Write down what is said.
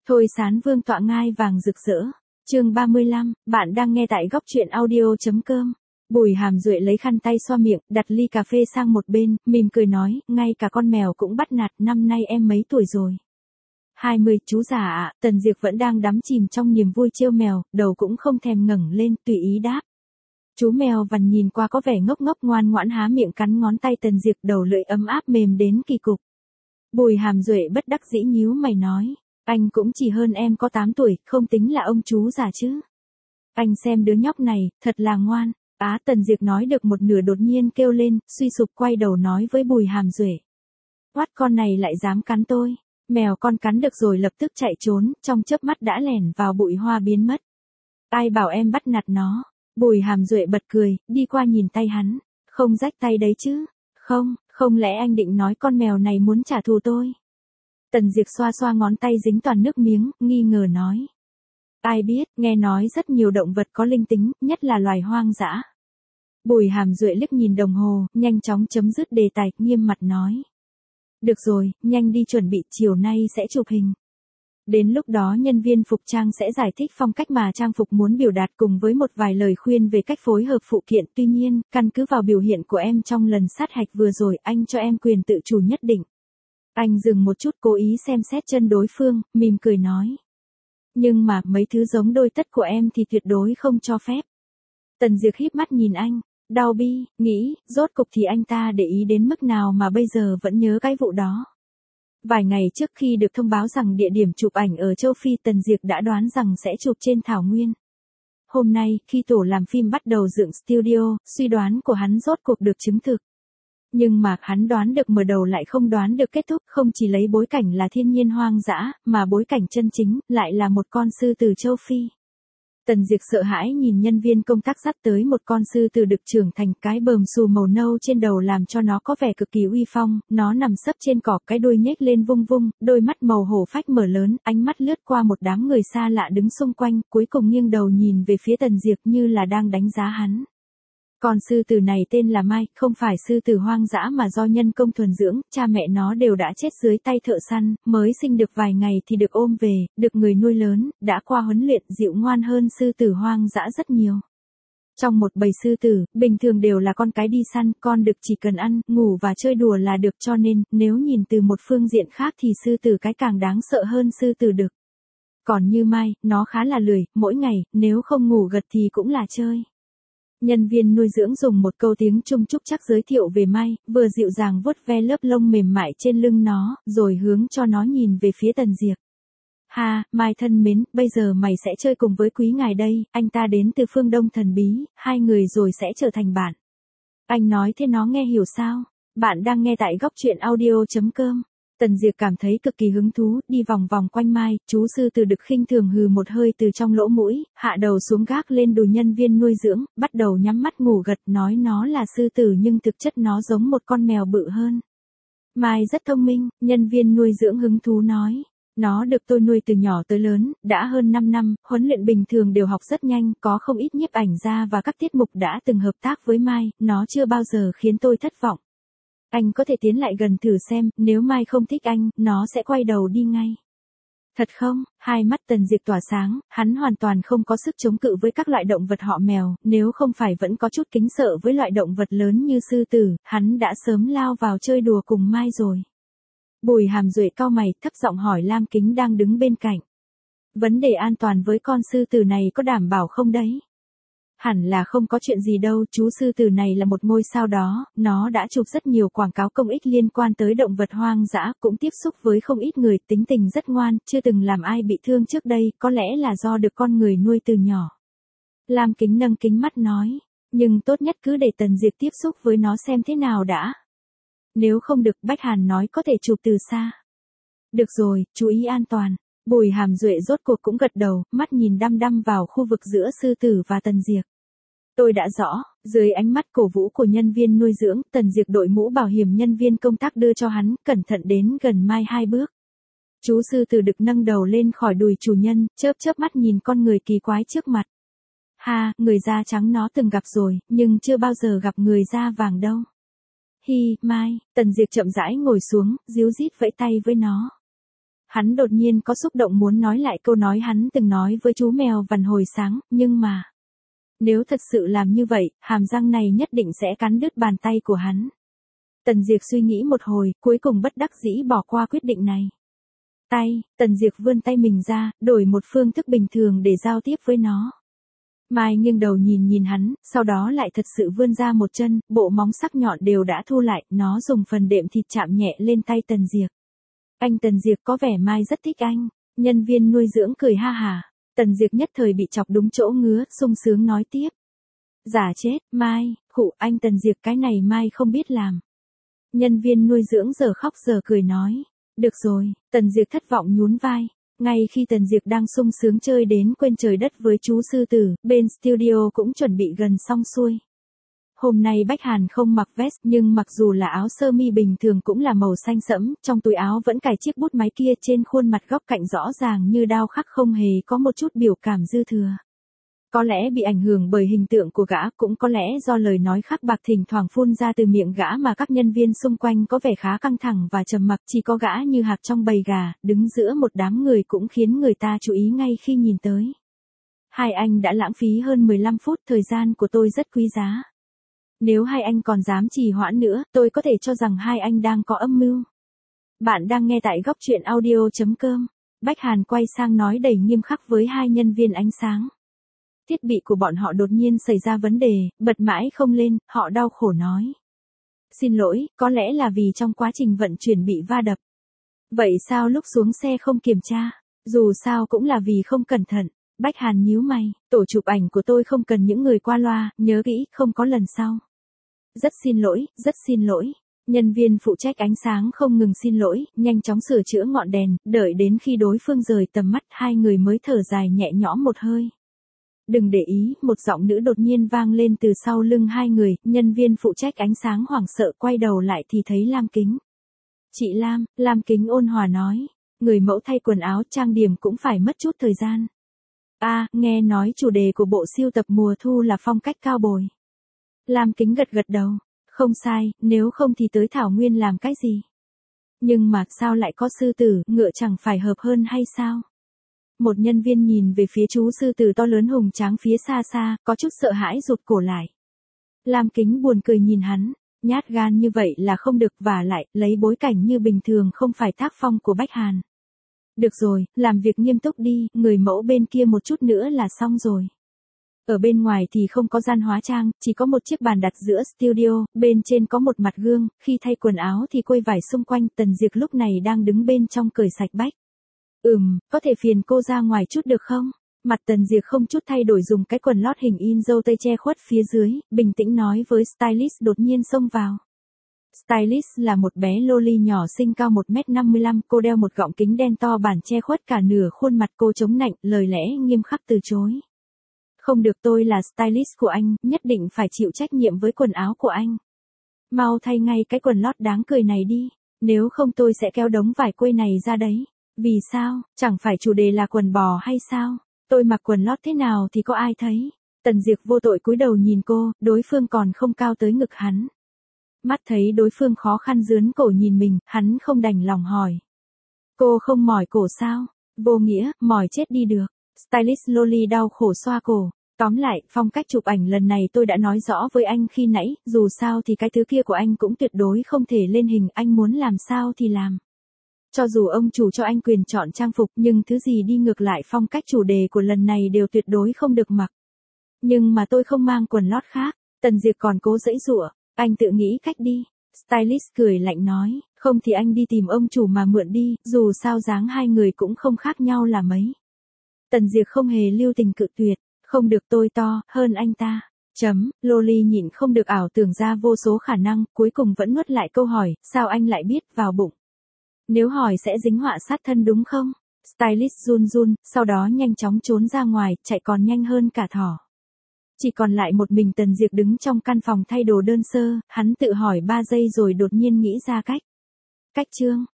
Thôi Sán Vương tọa ngai vàng rực rỡ. Chương 35, bạn đang nghe tại góc truyện audio.com. Bùi Hàm Duệ lấy khăn tay xoa miệng, đặt ly cà phê sang một bên, mỉm cười nói, ngay cả con mèo cũng bắt nạt, năm nay em mấy tuổi rồi? 20, chú già ạ. Tần Diệp vẫn đang đắm chìm trong niềm vui trêu mèo, đầu cũng không thèm ngẩng lên, tùy ý đáp. Chú mèo vằn nhìn qua có vẻ ngốc ngốc ngoan ngoãn há miệng cắn ngón tay Tần Diệp, đầu lưỡi ấm áp mềm đến kỳ cục. Bùi Hàm Duệ bất đắc dĩ nhíu mày nói. Anh cũng chỉ hơn em có 8 tuổi, không tính là ông chú già chứ. Anh xem đứa nhóc này, thật là ngoan. Tần Diệp nói được một nửa đột nhiên kêu lên, suy sụp quay đầu nói với Bùi Hàm Duệ. Oát, con này lại dám cắn tôi. Mèo con cắn được rồi lập tức chạy trốn, trong chớp mắt đã lẻn vào bụi hoa biến mất. Ai bảo em bắt nạt nó? Bùi Hàm Duệ bật cười, đi qua nhìn tay hắn. Không rách tay đấy chứ? Không lẽ anh định nói con mèo này muốn trả thù tôi? Tần Diệp xoa xoa ngón tay dính toàn nước miếng, nghi ngờ nói. Ai biết, nghe nói rất nhiều động vật có linh tính, nhất là loài hoang dã. Bùi Hàm Duệ liếc nhìn đồng hồ, nhanh chóng chấm dứt đề tài, nghiêm mặt nói. Được rồi, nhanh đi chuẩn bị, chiều nay sẽ chụp hình. Đến lúc đó nhân viên phục trang sẽ giải thích phong cách mà trang phục muốn biểu đạt cùng với một vài lời khuyên về cách phối hợp phụ kiện. Tuy nhiên, căn cứ vào biểu hiện của em trong lần sát hạch vừa rồi, anh cho em quyền tự chủ nhất định. Anh dừng một chút cố ý xem xét chân đối phương, mỉm cười nói. Nhưng mà mấy thứ giống đôi tất của em thì tuyệt đối không cho phép. Tần Diệp híp mắt nhìn anh, đau bi, nghĩ, rốt cục thì anh ta để ý đến mức nào mà bây giờ vẫn nhớ cái vụ đó. Vài ngày trước khi được thông báo rằng địa điểm chụp ảnh ở châu Phi, Tần Diệp đã đoán rằng sẽ chụp trên thảo nguyên. Hôm nay, khi tổ làm phim bắt đầu dựng studio, suy đoán của hắn rốt cuộc được chứng thực. Nhưng mà hắn đoán được mở đầu lại không đoán được kết thúc, không chỉ lấy bối cảnh là thiên nhiên hoang dã, mà bối cảnh chân chính lại là một con sư tử châu Phi. Tần Diệp sợ hãi nhìn nhân viên công tác dắt tới một con sư tử đực trưởng thành, cái bờm xù màu nâu trên đầu làm cho nó có vẻ cực kỳ uy phong, nó nằm sấp trên cỏ, cái đuôi nhếch lên vung vung, đôi mắt màu hổ phách mở lớn, ánh mắt lướt qua một đám người xa lạ đứng xung quanh, cuối cùng nghiêng đầu nhìn về phía Tần Diệp như là đang đánh giá hắn. Con sư tử này tên là Mai, không phải sư tử hoang dã mà do nhân công thuần dưỡng, cha mẹ nó đều đã chết dưới tay thợ săn, mới sinh được vài ngày thì được ôm về, được người nuôi lớn, đã qua huấn luyện, dịu ngoan hơn sư tử hoang dã rất nhiều. Trong một bầy sư tử, bình thường đều là con cái đi săn, con đực chỉ cần ăn, ngủ và chơi đùa là được, cho nên, nếu nhìn từ một phương diện khác thì sư tử cái càng đáng sợ hơn sư tử đực. Còn như Mai, nó khá là lười, mỗi ngày, nếu không ngủ gật thì cũng là chơi. Nhân viên nuôi dưỡng dùng một câu tiếng Trung trúc chắc giới thiệu về Mai, vừa dịu dàng vuốt ve lớp lông mềm mại trên lưng nó, rồi hướng cho nó nhìn về phía Tần Diệp. Ha, Mai thân mến, bây giờ mày sẽ chơi cùng với quý ngài đây, anh ta đến từ phương Đông thần bí, hai người rồi sẽ trở thành bạn. Anh nói thế nó nghe hiểu sao? Bạn đang nghe tại góc truyện audio.com. Tần Diệp cảm thấy cực kỳ hứng thú, đi vòng vòng quanh Mai, chú sư tử đực khinh thường hừ một hơi từ trong lỗ mũi, hạ đầu xuống gác lên đùi nhân viên nuôi dưỡng, bắt đầu nhắm mắt ngủ gật, nói nó là sư tử nhưng thực chất nó giống một con mèo bự hơn. Mai rất thông minh, nhân viên nuôi dưỡng hứng thú nói. Nó được tôi nuôi từ nhỏ tới lớn, đã hơn 5 năm, huấn luyện bình thường đều học rất nhanh, có không ít nhiếp ảnh gia và các tiết mục đã từng hợp tác với Mai, nó chưa bao giờ khiến tôi thất vọng. Anh có thể tiến lại gần thử xem, nếu Mai không thích anh, nó sẽ quay đầu đi ngay. Thật không? Hai mắt Tần Diệp tỏa sáng, hắn hoàn toàn không có sức chống cự với các loại động vật họ mèo, nếu không phải vẫn có chút kính sợ với loại động vật lớn như sư tử, hắn đã sớm lao vào chơi đùa cùng Mai rồi. Bùi Hàm Duệ cau mày, thấp giọng hỏi Lam Kính đang đứng bên cạnh. Vấn đề an toàn với con sư tử này có đảm bảo không đấy? Hẳn là không có chuyện gì đâu, chú sư tử này là một ngôi sao đó, nó đã chụp rất nhiều quảng cáo công ích liên quan tới động vật hoang dã, cũng tiếp xúc với không ít người, tính tình rất ngoan, chưa từng làm ai bị thương trước đây, có lẽ là do được con người nuôi từ nhỏ. Lam Kính nâng kính mắt nói, nhưng tốt nhất cứ để Tần Diệp tiếp xúc với nó xem thế nào đã. Nếu không được, Bách Hàn nói có thể chụp từ xa. Được rồi, chú ý an toàn. Bùi Hàm Duệ rốt cuộc cũng gật đầu, mắt nhìn đăm đăm vào khu vực giữa sư tử và Tần Diệp. Tôi đã rõ, dưới ánh mắt cổ vũ của nhân viên nuôi dưỡng, Tần Diệp đội mũ bảo hiểm nhân viên công tác đưa cho hắn, cẩn thận đến gần Mai 2 bước. Chú sư tử đực nâng đầu lên khỏi đùi chủ nhân, chớp chớp mắt nhìn con người kỳ quái trước mặt. Ha, người da trắng nó từng gặp rồi, nhưng chưa bao giờ gặp người da vàng đâu. Hi, Mai, Tần Diệp chậm rãi ngồi xuống, díu dít vẫy tay với nó. Hắn đột nhiên có xúc động muốn nói lại câu nói hắn từng nói với chú mèo vằn hồi sáng, nhưng mà... Nếu thật sự làm như vậy, hàm răng này nhất định sẽ cắn đứt bàn tay của hắn. Tần Diệp suy nghĩ một hồi, cuối cùng bất đắc dĩ bỏ qua quyết định này. Tần Diệp vươn tay mình ra, đổi một phương thức bình thường để giao tiếp với nó. Mai nghiêng đầu nhìn hắn, sau đó lại thật sự vươn ra một chân, bộ móng sắc nhọn đều đã thu lại, nó dùng phần đệm thịt chạm nhẹ lên tay Tần Diệp. Tần Diệp có vẻ Mai rất thích anh. Nhân viên nuôi dưỡng cười ha hả. Tần Diệp nhất thời bị chọc đúng chỗ ngứa, sung sướng nói tiếp. Giả chết, Mai, khụ anh Tần Diệp cái này Mai không biết làm. Nhân viên nuôi dưỡng giờ khóc giờ cười nói. Được rồi, Tần Diệp thất vọng nhún vai. Ngay khi Tần Diệp đang sung sướng chơi đến quên trời đất với chú sư tử, bên studio cũng chuẩn bị gần xong xuôi. Hôm nay Bách Hàn không mặc vest nhưng mặc dù là áo sơ mi bình thường cũng là màu xanh sẫm, trong túi áo vẫn cài chiếc bút máy kia trên khuôn mặt góc cạnh rõ ràng như đao khắc không hề có một chút biểu cảm dư thừa. Có lẽ bị ảnh hưởng bởi hình tượng của gã, cũng có lẽ do lời nói khắc bạc thỉnh thoảng phun ra từ miệng gã mà các nhân viên xung quanh có vẻ khá căng thẳng và trầm mặc, chỉ có gã như hạc trong bầy gà, đứng giữa một đám người cũng khiến người ta chú ý ngay khi nhìn tới. Hai anh đã lãng phí hơn 15 phút, thời gian của tôi rất quý giá. Nếu hai anh còn dám trì hoãn nữa, tôi có thể cho rằng hai anh đang có âm mưu. Bạn đang nghe tại góc truyện audio.com. Bách Hàn quay sang nói đầy nghiêm khắc với hai nhân viên ánh sáng. Thiết bị của bọn họ đột nhiên xảy ra vấn đề, bật mãi không lên, họ đau khổ nói. Xin lỗi, có lẽ là vì trong quá trình vận chuyển bị va đập. Vậy sao lúc xuống xe không kiểm tra? Dù sao cũng là vì không cẩn thận. Bách Hàn nhíu mày, tổ chụp ảnh của tôi không cần những người qua loa, nhớ kỹ, không có lần sau. Rất xin lỗi. Nhân viên phụ trách ánh sáng không ngừng xin lỗi, nhanh chóng sửa chữa ngọn đèn, đợi đến khi đối phương rời tầm mắt hai người mới thở dài nhẹ nhõm một hơi. Đừng để ý, một giọng nữ đột nhiên vang lên từ sau lưng hai người, nhân viên phụ trách ánh sáng hoảng sợ quay đầu lại thì thấy Lam Kính. Chị Lam, Lam Kính ôn hòa nói, người mẫu thay quần áo trang điểm cũng phải mất chút thời gian. Nghe nói chủ đề của bộ sưu tập mùa thu là phong cách cao bồi. Lam Kính gật đầu, không sai, nếu không thì tới Thảo Nguyên làm cái gì? Nhưng mà sao lại có sư tử, ngựa chẳng phải hợp hơn hay sao? Một nhân viên nhìn về phía chú sư tử to lớn hùng tráng phía xa xa, có chút sợ hãi rụt cổ lại. Lam Kính buồn cười nhìn hắn, nhát gan như vậy là không được, và lại, lấy bối cảnh như bình thường không phải tác phong của Bách Hàn. Được rồi, làm việc nghiêm túc đi, người mẫu bên kia một chút nữa là xong rồi. Ở bên ngoài thì không có gian hóa trang, chỉ có một chiếc bàn đặt giữa studio, bên trên có một mặt gương, khi thay quần áo thì quây vải xung quanh, Tần Diệp lúc này đang đứng bên trong cởi sạch bách. Có thể phiền cô ra ngoài chút được không? Mặt Tần Diệp không chút thay đổi dùng cái quần lót hình in dâu tây che khuất phía dưới, bình tĩnh nói với stylist đột nhiên xông vào. Stylist là một bé loli nhỏ xinh cao 1m55, cô đeo một gọng kính đen to bản che khuất cả nửa khuôn mặt, cô chống nạnh, lời lẽ nghiêm khắc từ chối. Không được, tôi là stylist của anh, nhất định phải chịu trách nhiệm với quần áo của anh. Mau thay ngay cái quần lót đáng cười này đi, nếu không tôi sẽ kéo đống vải quây này ra đấy. Vì sao, chẳng phải chủ đề là quần bò hay sao? Tôi mặc quần lót thế nào thì có ai thấy? Tần Diệp vô tội cúi đầu nhìn cô, đối phương còn không cao tới ngực hắn. Mắt thấy đối phương khó khăn dướn cổ nhìn mình, hắn không đành lòng hỏi. Cô không mỏi cổ sao? Vô nghĩa, mỏi chết đi được. Stylist loli đau khổ xoa cổ. Tóm lại, phong cách chụp ảnh lần này tôi đã nói rõ với anh khi nãy, dù sao thì cái thứ kia của anh cũng tuyệt đối không thể lên hình, anh muốn làm sao thì làm. Cho dù ông chủ cho anh quyền chọn trang phục, nhưng thứ gì đi ngược lại phong cách chủ đề của lần này đều tuyệt đối không được mặc. Nhưng mà tôi không mang quần lót khác. Tần Diệp còn cố giãy giụa, anh tự nghĩ cách đi. Stylist cười lạnh nói, không thì anh đi tìm ông chủ mà mượn đi, dù sao dáng hai người cũng không khác nhau là mấy. Tần Diệp không hề lưu tình cự tuyệt, không được, tôi to hơn anh ta. Loli nhịn không được ảo tưởng ra vô số khả năng, cuối cùng vẫn nuốt lại câu hỏi, sao anh lại biết, vào bụng. Nếu hỏi sẽ dính họa sát thân đúng không? Stylist run, sau đó nhanh chóng trốn ra ngoài, chạy còn nhanh hơn cả thỏ. Chỉ còn lại một mình Tần Diệp đứng trong căn phòng thay đồ đơn sơ, hắn tự hỏi 3 giây rồi đột nhiên nghĩ ra cách. Chương